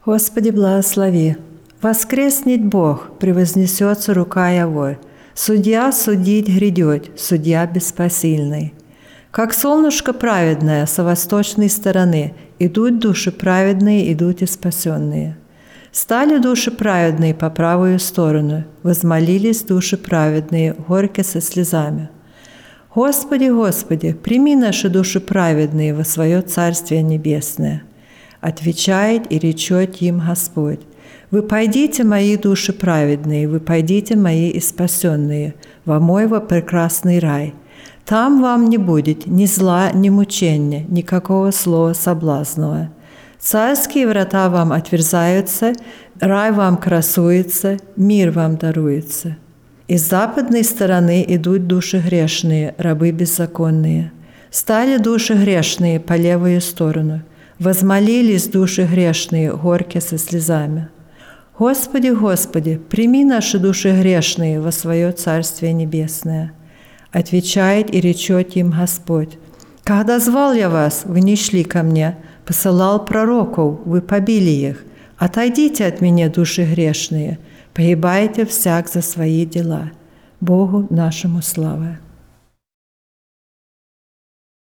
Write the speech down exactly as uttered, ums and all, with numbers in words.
Господи, благослови. Воскреснет Бог, превознесется рука Его. Судья судить грядет, судья беспосильный. Как солнышко праведное со восточной стороны, идут души праведные, идут и спасенные. Стали души праведные по правую сторону, возмолились души праведные, горько со слезами. Господи, Господи, прими наши души праведные во свое Царствие Небесное. Отвечает и речет им Господь: «Вы пойдите, мои души праведные, вы пойдите, мои и спасенные, во мой во прекрасный рай. Там вам не будет ни зла, ни мучения, никакого слова соблазного. Царские врата вам отверзаются, рай вам красуется, мир вам даруется. Из западной стороны идут души грешные, рабы беззаконные. Стали души грешные по левую сторону, возмолились души грешные, горько со слезами. Господи, Господи, прими наши души грешные во свое Царствие Небесное». Отвечает и речет им Господь: «Когда звал я вас, вы не шли ко мне, посылал пророков, вы побили их. Отойдите от меня, души грешные, погибайте всяк за свои дела. Богу нашему слава».